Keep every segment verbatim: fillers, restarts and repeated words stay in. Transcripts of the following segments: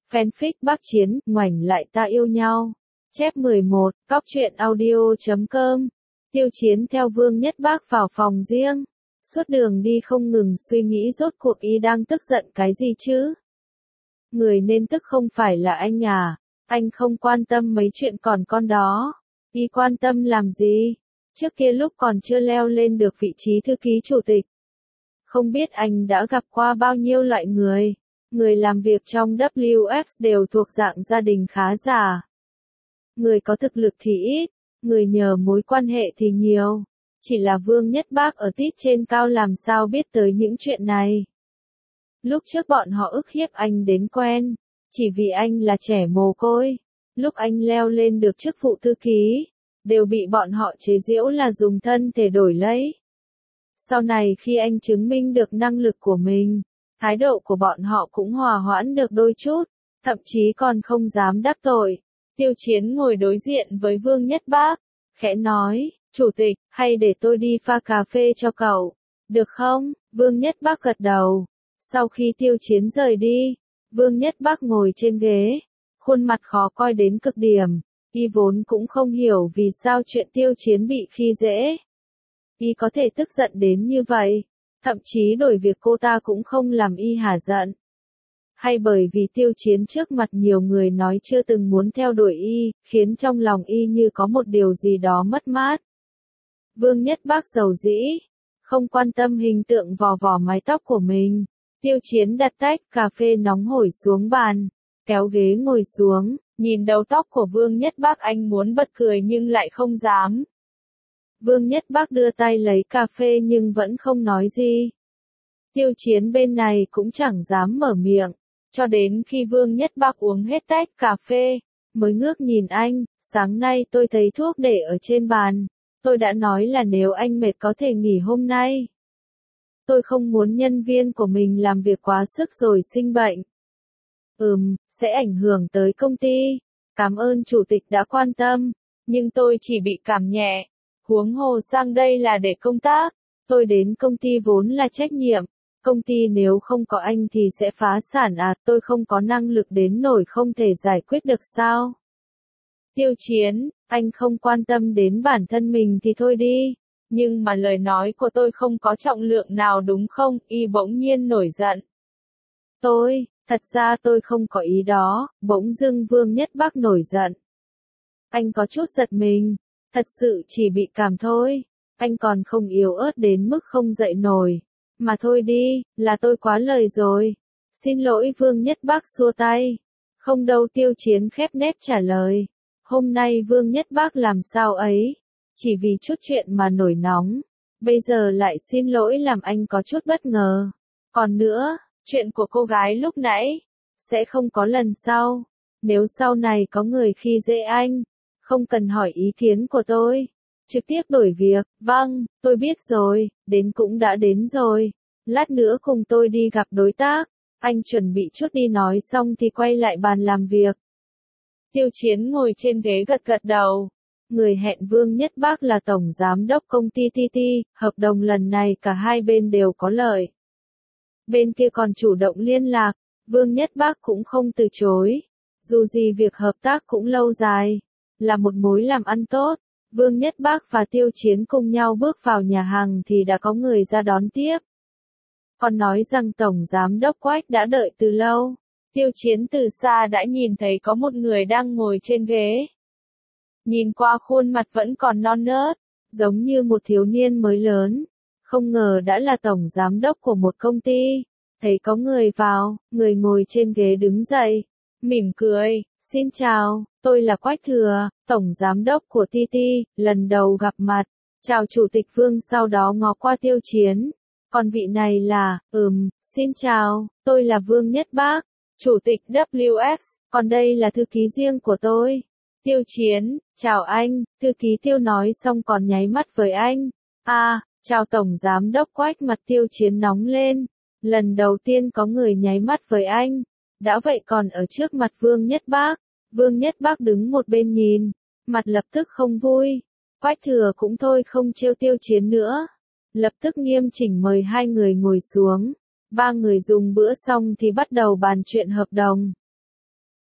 Fanfic Bác Chiến, ngoảnh lại ta yêu nhau. Chép mười một, cóc truyện audio chấm com. Tiêu Chiến theo Vương Nhất Bác vào phòng riêng. Suốt đường đi không ngừng suy nghĩ rốt cuộc y đang tức giận cái gì chứ? Người nên tức không phải là anh à? Anh không quan tâm mấy chuyện còn con đó. Y quan tâm làm gì? Trước kia lúc còn chưa leo lên được vị trí thư ký chủ tịch. Không biết anh đã gặp qua bao nhiêu loại người. Người làm việc trong vê kép ép đều thuộc dạng gia đình khá giả. Người có thực lực thì ít, người nhờ mối quan hệ thì nhiều. Chỉ là Vương Nhất Bác ở tít trên cao làm sao biết tới những chuyện này. Lúc trước bọn họ ức hiếp anh đến quen, chỉ vì anh là trẻ mồ côi. Lúc anh leo lên được chức vụ thư ký, đều bị bọn họ chế giễu là dùng thân thể đổi lấy. Sau này khi anh chứng minh được năng lực của mình, thái độ của bọn họ cũng hòa hoãn được đôi chút, thậm chí còn không dám đắc tội. Tiêu Chiến ngồi đối diện với Vương Nhất Bác, khẽ nói, Chủ tịch, hay để tôi đi pha cà phê cho cậu, được không? Vương Nhất Bác gật đầu. Sau khi Tiêu Chiến rời đi, Vương Nhất Bác ngồi trên ghế, khuôn mặt khó coi đến cực điểm. Y vốn cũng không hiểu vì sao chuyện Tiêu Chiến bị khi dễ. Y có thể tức giận đến như vậy, thậm chí đổi việc cô ta cũng không làm Y hả giận. Hay bởi vì Tiêu Chiến trước mặt nhiều người nói chưa từng muốn theo đuổi Y, khiến trong lòng Y như có một điều gì đó mất mát. Vương Nhất Bác giàu dĩ, không quan tâm hình tượng vò vò mái tóc của mình. Tiêu Chiến đặt tách cà phê nóng hổi xuống bàn, kéo ghế ngồi xuống, nhìn đầu tóc của Vương Nhất Bác anh muốn bật cười nhưng lại không dám. Vương Nhất Bác đưa tay lấy cà phê nhưng vẫn không nói gì. Tiêu Chiến bên này cũng chẳng dám mở miệng, cho đến khi Vương Nhất Bác uống hết tách cà phê, mới ngước nhìn anh, sáng nay tôi thấy thuốc để ở trên bàn, tôi đã nói là nếu anh mệt có thể nghỉ hôm nay. Tôi không muốn nhân viên của mình làm việc quá sức rồi sinh bệnh. Ừm, sẽ ảnh hưởng tới công ty. Cảm ơn chủ tịch đã quan tâm, nhưng tôi chỉ bị cảm nhẹ. Huống hồ sang đây là để công tác. Tôi đến công ty vốn là trách nhiệm. Công ty nếu không có anh thì sẽ phá sản à, tôi không có năng lực đến nổi không thể giải quyết được sao? Tiêu Chiến, anh không quan tâm đến bản thân mình thì thôi đi. Nhưng mà lời nói của tôi không có trọng lượng nào đúng không? Y bỗng nhiên nổi giận. Tôi, thật ra tôi không có ý đó, bỗng dưng Vương Nhất Bác nổi giận. Anh có chút giật mình, thật sự chỉ bị cảm thôi, anh còn không yếu ớt đến mức không dậy nổi. Mà thôi đi, là tôi quá lời rồi. Xin lỗi Vương Nhất Bác xua tay. Không đâu Tiêu Chiến khép nép trả lời. Hôm nay Vương Nhất Bác làm sao ấy? Chỉ vì chút chuyện mà nổi nóng. Bây giờ lại xin lỗi làm anh có chút bất ngờ. Còn nữa, chuyện của cô gái lúc nãy, sẽ không có lần sau. Nếu sau này có người khi dễ anh, không cần hỏi ý kiến của tôi. Trực tiếp đổi việc, vâng, tôi biết rồi, đến cũng đã đến rồi. Lát nữa cùng tôi đi gặp đối tác. Anh chuẩn bị chút đi nói xong thì quay lại bàn làm việc. Tiêu Chiến ngồi trên ghế gật gật đầu. Người hẹn Vương Nhất Bác là tổng giám đốc công ty tê tê, hợp đồng lần này cả hai bên đều có lợi. Bên kia còn chủ động liên lạc, Vương Nhất Bác cũng không từ chối. Dù gì việc hợp tác cũng lâu dài, là một mối làm ăn tốt. Vương Nhất Bác và Tiêu Chiến cùng nhau bước vào nhà hàng thì đã có người ra đón tiếp. Còn nói rằng tổng giám đốc Quách đã đợi từ lâu. Tiêu Chiến từ xa đã nhìn thấy có một người đang ngồi trên ghế. Nhìn qua khuôn mặt vẫn còn non nớt, giống như một thiếu niên mới lớn. Không ngờ đã là tổng giám đốc của một công ty. Thấy có người vào, người ngồi trên ghế đứng dậy, mỉm cười, xin chào, tôi là Quách Thừa, tổng giám đốc của tê tê, lần đầu gặp mặt. Chào Chủ tịch Vương sau đó ngó qua Tiêu Chiến. Còn vị này là, ừm, xin chào, tôi là Vương Nhất Bác, Chủ tịch vê kép ép, còn đây là thư ký riêng của tôi. Tiêu Chiến, chào anh, thư ký Tiêu nói xong còn nháy mắt với anh. À, chào tổng giám đốc Quách, mặt Tiêu Chiến nóng lên. Lần đầu tiên có người nháy mắt với anh. Đã vậy còn ở trước mặt Vương Nhất Bác. Vương Nhất Bác đứng một bên nhìn, mặt lập tức không vui. Quách Thừa cũng thôi không trêu Tiêu Chiến nữa. Lập tức nghiêm chỉnh mời hai người ngồi xuống. Ba người dùng bữa xong thì bắt đầu bàn chuyện hợp đồng.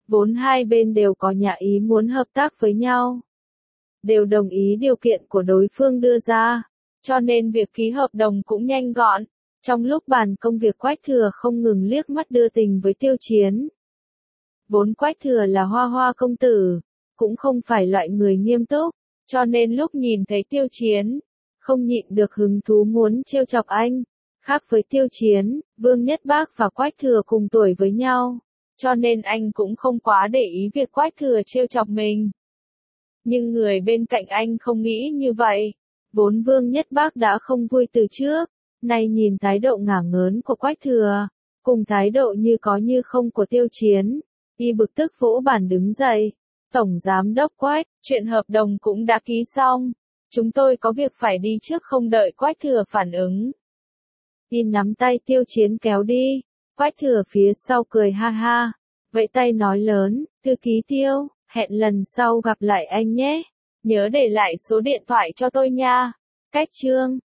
Vốn hai bên đều có nhà ý muốn hợp tác với nhau. Đều đồng ý điều kiện của đối phương đưa ra. Cho nên việc ký hợp đồng cũng nhanh gọn. Trong lúc bàn công việc Quách Thừa không ngừng liếc mắt đưa tình với Tiêu Chiến. Vốn Quách Thừa là hoa hoa công tử, cũng không phải loại người nghiêm túc, cho nên lúc nhìn thấy Tiêu Chiến, không nhịn được hứng thú muốn trêu chọc anh. Khác với Tiêu Chiến, Vương Nhất Bác và Quách Thừa cùng tuổi với nhau, cho nên anh cũng không quá để ý việc Quách Thừa trêu chọc mình. Nhưng người bên cạnh anh không nghĩ như vậy. Vốn Vương Nhất Bác đã không vui từ trước, nay nhìn thái độ ngả ngớn của Quách Thừa, cùng thái độ như có như không của Tiêu Chiến, y bực tức vỗ bàn đứng dậy. Tổng Giám đốc Quách, chuyện hợp đồng cũng đã ký xong. Chúng tôi có việc phải đi trước không đợi Quách Thừa phản ứng. Y nắm tay Tiêu Chiến kéo đi. Quách Thừa phía sau cười ha ha. Vẫy tay nói lớn, thư ký Tiêu, hẹn lần sau gặp lại anh nhé. Nhớ để lại số điện thoại cho tôi nha. Cách chương